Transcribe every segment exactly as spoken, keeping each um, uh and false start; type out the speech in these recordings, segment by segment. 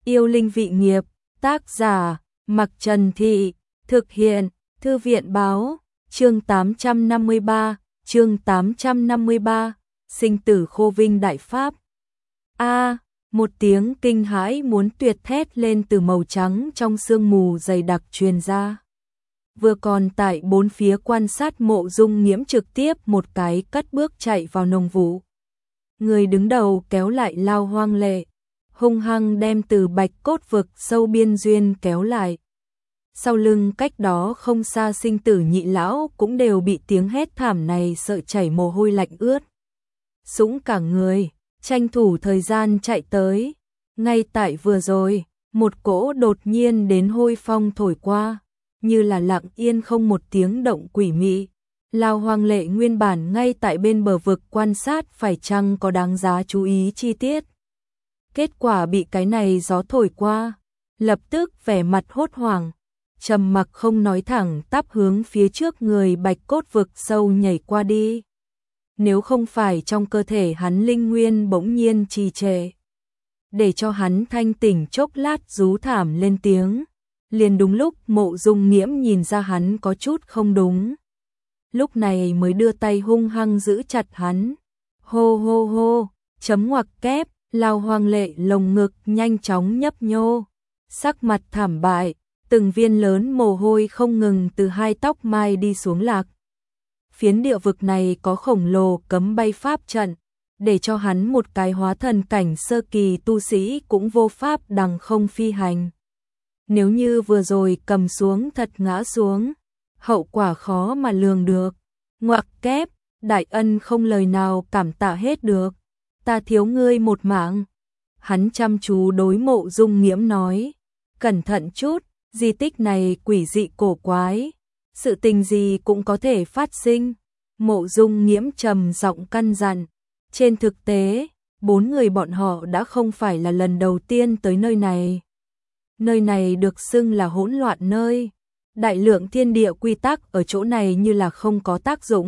Yêu linh vị nghiệp, tác giả, Mặc Trần Thị, thực hiện, Thư viện báo, chương tám trăm năm mươi ba, chương tám trăm năm mươi ba, sinh tử khô vinh đại pháp. A, một tiếng kinh hãi muốn tuyệt thét lên từ màu trắng trong sương mù dày đặc truyền ra. Vừa còn tại bốn phía quan sát Mộ Dung Nghiễm trực tiếp một cái cất bước chạy vào nồng vụ. Người đứng đầu kéo lại Lao Hoang Lệ, hung hăng đem từ Bạch Cốt vực sâu biên duyên kéo lại. Sau lưng cách đó không xa Sinh Tử Nhị lão cũng đều bị tiếng hét thảm này sợ chảy mồ hôi lạnh ướt. Sũng cả người, tranh thủ thời gian chạy tới. Ngay tại vừa rồi, một cỗ đột nhiên đến hôi phong thổi qua, như là lặng yên không một tiếng động quỷ mị. Lao Hoang Lệ nguyên bản ngay tại bên bờ vực quan sát phải chăng có đáng giá chú ý chi tiết. Kết quả bị cái này gió thổi qua, lập tức vẻ mặt hốt hoảng, trầm mặc không nói, thẳng tắp hướng phía trước người Bạch Cốt vực sâu nhảy qua đi. Nếu không phải trong cơ thể hắn linh nguyên bỗng nhiên trì trệ, để cho hắn thanh tỉnh chốc lát rú thảm lên tiếng, liền đúng lúc Mộ Dung Nghiễm nhìn ra hắn có chút không đúng. Lúc này mới đưa tay hung hăng giữ chặt hắn. Hô hô hô, chấm ngoặc kép, Lao Hoang Lệ lồng ngực nhanh chóng nhấp nhô, sắc mặt thảm bại, từng viên lớn mồ hôi không ngừng từ hai tóc mai đi xuống lạc. Phiến địa vực này có khổng lồ cấm bay pháp trận, để cho hắn một cái hóa thần cảnh sơ kỳ tu sĩ cũng vô pháp đằng không phi hành. Nếu như vừa rồi cầm xuống thật ngã xuống, hậu quả khó mà lường được. Ngoặc kép, đại ân không lời nào cảm tạ hết được, ta thiếu ngươi một mạng. Hắn chăm chú đối Mộ Dung Nghiễm nói, cẩn thận chút, di tích này quỷ dị cổ quái, sự tình gì cũng có thể phát sinh. Mộ Dung Nghiễm trầm giọng căn dặn. Trên thực tế, bốn người bọn họ đã không phải là lần đầu tiên tới nơi này. Nơi này được xưng là hỗn loạn nơi. Đại lượng thiên địa quy tắc ở chỗ này như là không có tác dụng.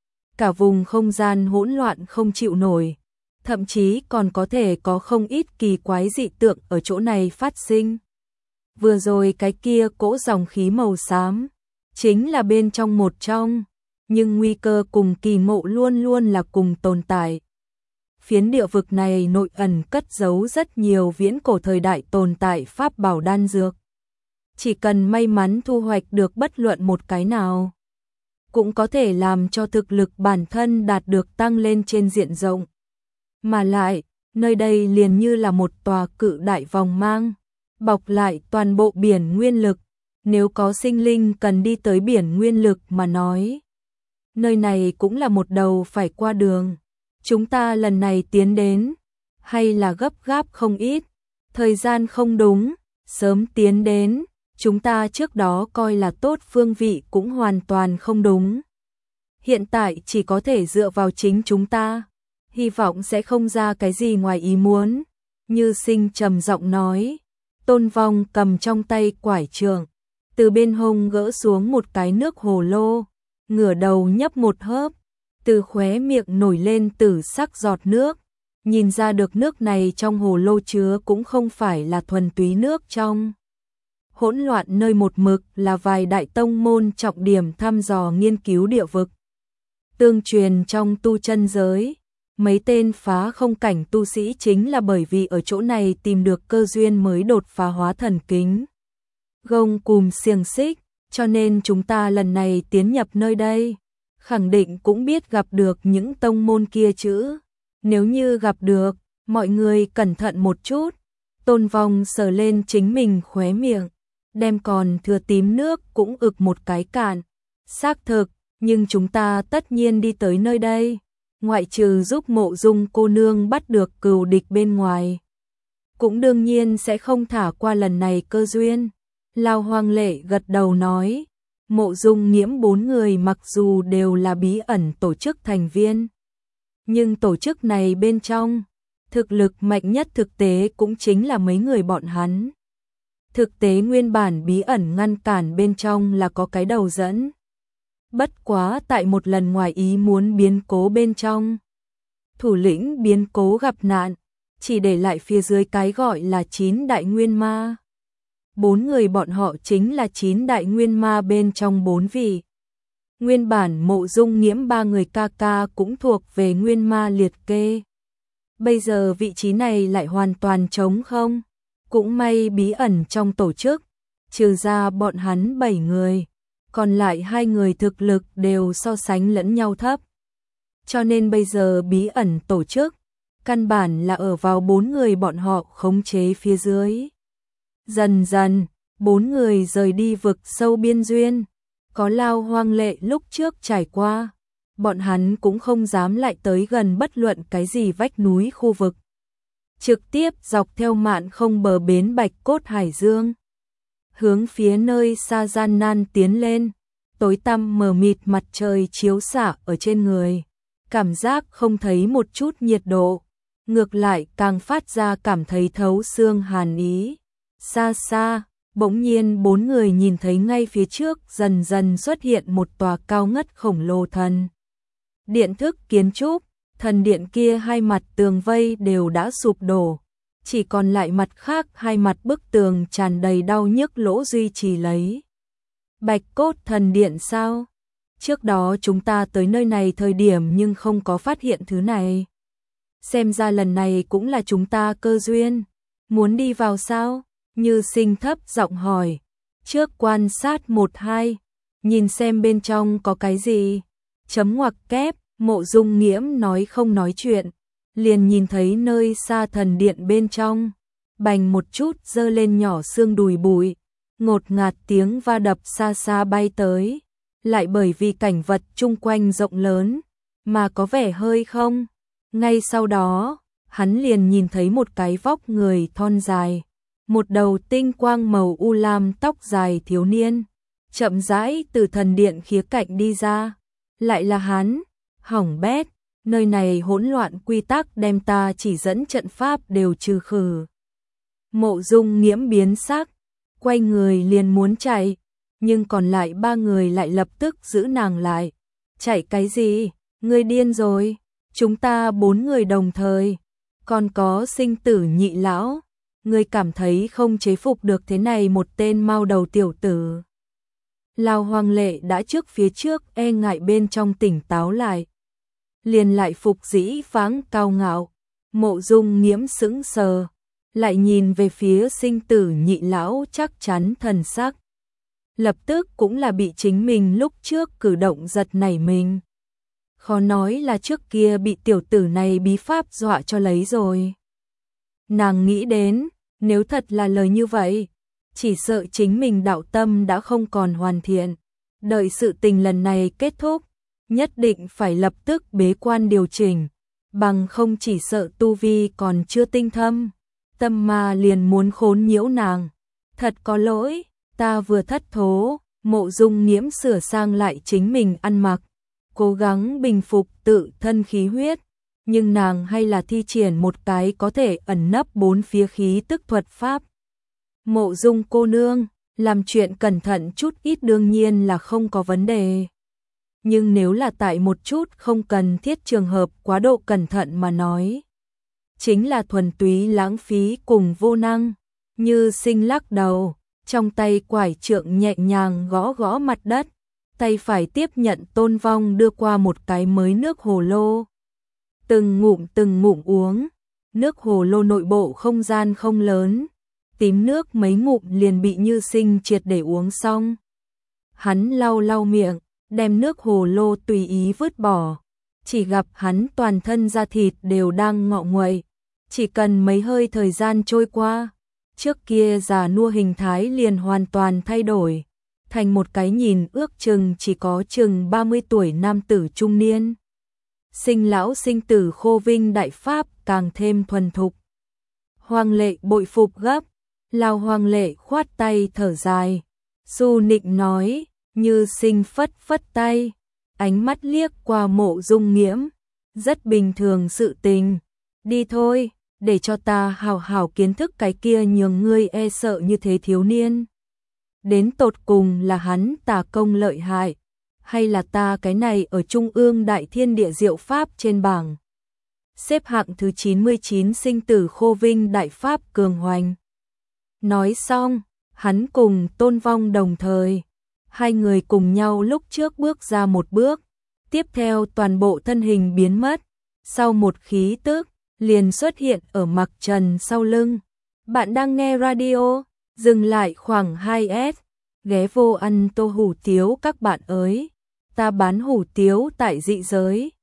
Cả vùng không gian hỗn loạn không chịu nổi. Thậm chí còn có thể có không ít kỳ quái dị tượng ở chỗ này phát sinh. Vừa rồi cái kia cỗ dòng khí màu xám, chính là bên trong một trong. Nhưng nguy cơ cùng kỳ mộ luôn luôn là cùng tồn tại. Phiến địa vực này nội ẩn cất giấu rất nhiều viễn cổ thời đại tồn tại pháp bảo đan dược. Chỉ cần may mắn thu hoạch được bất luận một cái nào, cũng có thể làm cho thực lực bản thân đạt được tăng lên trên diện rộng. Mà lại, nơi đây liền như là một tòa cự đại vòng mang, bọc lại toàn bộ biển nguyên lực. Nếu có sinh linh cần đi tới biển nguyên lực mà nói, nơi này cũng là một đầu phải qua đường. Chúng ta lần này tiến đến, hay là gấp gáp không ít, thời gian không đúng, sớm tiến đến, chúng ta trước đó coi là tốt phương vị cũng hoàn toàn không đúng. Hiện tại chỉ có thể dựa vào chính chúng ta, hy vọng sẽ không ra cái gì ngoài ý muốn. Như Sinh trầm giọng nói. Tôn Vong cầm trong tay quải trường, từ bên hông gỡ xuống một cái nước hồ lô, ngửa đầu nhấp một hớp, từ khóe miệng nổi lên tử sắc giọt nước. Nhìn ra được nước này trong hồ lô chứa cũng không phải là thuần túy nước trong. Hỗn loạn nơi một mực là vài đại tông môn trọng điểm thăm dò nghiên cứu địa vực. Tương truyền trong tu chân giới, mấy tên phá không cảnh tu sĩ chính là bởi vì ở chỗ này tìm được cơ duyên mới đột phá hóa thần kính. Gông cùm xiềng xích, cho nên chúng ta lần này tiến nhập nơi đây, khẳng định cũng biết gặp được những tông môn kia chứ. Nếu như gặp được, mọi người cẩn thận một chút. Tôn Vong sờ lên chính mình khóe miệng, đem còn thừa tím nước cũng ực một cái cạn. Xác thực, nhưng chúng ta tất nhiên đi tới nơi đây, ngoại trừ giúp Mộ Dung cô nương bắt được cừu địch bên ngoài, cũng đương nhiên sẽ không thả qua lần này cơ duyên. Lao Hoang Lệ gật đầu nói, Mộ Dung Nghiễm bốn người mặc dù đều là bí ẩn tổ chức thành viên, nhưng tổ chức này bên trong, thực lực mạnh nhất thực tế cũng chính là mấy người bọn hắn. Thực tế nguyên bản bí ẩn ngăn cản bên trong là có cái đầu dẫn. Bất quá tại một lần ngoài ý muốn biến cố bên trong, thủ lĩnh biến cố gặp nạn, chỉ để lại phía dưới cái gọi là chín đại nguyên ma. Bốn người bọn họ chính là chín đại nguyên ma bên trong bốn vị. Nguyên bản Mộ Dung Nghiễm ba người ca ca cũng thuộc về nguyên ma liệt kê. Bây giờ vị trí này lại hoàn toàn trống không. Cũng may bí ẩn trong tổ chức, trừ ra bọn hắn bảy người, còn lại hai người thực lực đều so sánh lẫn nhau thấp. Cho nên bây giờ bí ẩn tổ chức, căn bản là ở vào bốn người bọn họ khống chế phía dưới. Dần dần, bốn người rời đi vực sâu biên duyên, có Lao Hoang Lệ lúc trước trải qua, bọn hắn cũng không dám lại tới gần bất luận cái gì vách núi khu vực. Trực tiếp dọc theo mạn không bờ bến Bạch Cốt Hải Dương, hướng phía nơi xa gian nan tiến lên, tối tăm mờ mịt mặt trời chiếu xạ ở trên người, cảm giác không thấy một chút nhiệt độ, ngược lại càng phát ra cảm thấy thấu xương hàn ý. Xa xa, bỗng nhiên bốn người nhìn thấy ngay phía trước dần dần xuất hiện một tòa cao ngất khổng lồ thần điện thức kiến trúc, thần điện kia hai mặt tường vây đều đã sụp đổ, chỉ còn lại mặt khác hai mặt bức tường tràn đầy đau nhức lỗ duy trì lấy. Bạch Cốt thần điện sao? Trước đó chúng ta tới nơi này thời điểm nhưng không có phát hiện thứ này. Xem ra lần này cũng là chúng ta cơ duyên. Muốn đi vào sao? Như Sinh thấp giọng hỏi. Trước quan sát một hai, nhìn xem bên trong có cái gì. Chấm ngoặc kép, Mộ Dung Nghiễm nói không nói chuyện, liền nhìn thấy nơi xa thần điện bên trong, bành một chút dơ lên nhỏ xương đùi bụi, ngột ngạt tiếng va đập xa xa bay tới, lại bởi vì cảnh vật chung quanh rộng lớn, mà có vẻ hơi không. Ngay sau đó, hắn liền nhìn thấy một cái vóc người thon dài, một đầu tinh quang màu u lam tóc dài thiếu niên, chậm rãi từ thần điện khía cạnh đi ra, lại là hắn. Hỏng bét, nơi này hỗn loạn quy tắc đem ta chỉ dẫn trận pháp đều trừ khử. Mộ Dung Nghiễm biến sắc, quay người liền muốn chạy, nhưng còn lại ba người lại lập tức giữ nàng lại. Chạy cái gì? Ngươi điên rồi, chúng ta bốn người đồng thời, còn có Sinh Tử Nhị lão, ngươi cảm thấy không chế phục được thế này một tên mao đầu tiểu tử. Lao Hoang Lệ đã trước phía trước e ngại bên trong tỉnh táo lại, liền lại phục dĩ pháng cao ngạo. Mộ Dung Nghiễm sững sờ, lại nhìn về phía Sinh Tử Nhị lão chắc chắn thần sắc. Lập tức cũng là bị chính mình lúc trước cử động giật nảy mình. Khó nói là trước kia bị tiểu tử này bí pháp dọa cho lấy rồi. Nàng nghĩ đến, nếu thật là lời như vậy, chỉ sợ chính mình đạo tâm đã không còn hoàn thiện. Đợi sự tình lần này kết thúc, nhất định phải lập tức bế quan điều chỉnh, bằng không chỉ sợ tu vi còn chưa tinh thâm, tâm ma liền muốn khốn nhiễu nàng. Thật có lỗi, ta vừa thất thố. Mộ Dung Nghiễm sửa sang lại chính mình ăn mặc, cố gắng bình phục tự thân khí huyết, nhưng nàng hay là thi triển một cái có thể ẩn nấp bốn phía khí tức thuật pháp. Mộ Dung cô nương, làm chuyện cẩn thận chút ít đương nhiên là không có vấn đề. Nhưng nếu là tại một chút không cần thiết trường hợp quá độ cẩn thận mà nói, chính là thuần túy lãng phí cùng vô năng. Như Sinh lắc đầu, trong tay quải trượng nhẹ nhàng gõ gõ mặt đất, tay phải tiếp nhận Tôn Vong đưa qua một cái mới nước hồ lô. Từng ngụm từng ngụm uống, nước hồ lô nội bộ không gian không lớn, tím nước mấy ngụm liền bị Như Sinh triệt để uống xong. Hắn lau lau miệng, đem nước hồ lô tùy ý vứt bỏ, chỉ gặp hắn toàn thân da thịt đều đang ngọ nguậy, chỉ cần mấy hơi thời gian trôi qua, trước kia già nua hình thái liền hoàn toàn thay đổi, thành một cái nhìn ước chừng chỉ có chừng ba mươi tuổi nam tử trung niên. Sinh lão sinh tử khô vinh đại pháp càng thêm thuần thục. Hoang Lệ bội phục gấp, Lao Hoang Lệ khoát tay thở dài, Su Nịnh nói. Như Sinh phất phất tay, ánh mắt liếc qua Mộ Dung Nghiễm, rất bình thường sự tình. Đi thôi, để cho ta hào hào kiến thức cái kia nhường ngươi e sợ như thế thiếu niên. Đến tột cùng là hắn tà công lợi hại, hay là ta cái này ở trung ương đại thiên địa diệu pháp trên bảng. xếp hạng thứ chín mươi chín sinh tử khô vinh đại pháp cường hoành. Nói xong, hắn cùng Tôn Vong đồng thời. Hai người cùng nhau lúc trước bước ra một bước, tiếp theo toàn bộ thân hình biến mất, sau một khí tức, liền xuất hiện ở Mặc Trần sau lưng. Bạn đang nghe radio, dừng lại khoảng hai s, ghé vô ăn tô hủ tiếu các bạn ơi, ta bán hủ tiếu tại dị giới.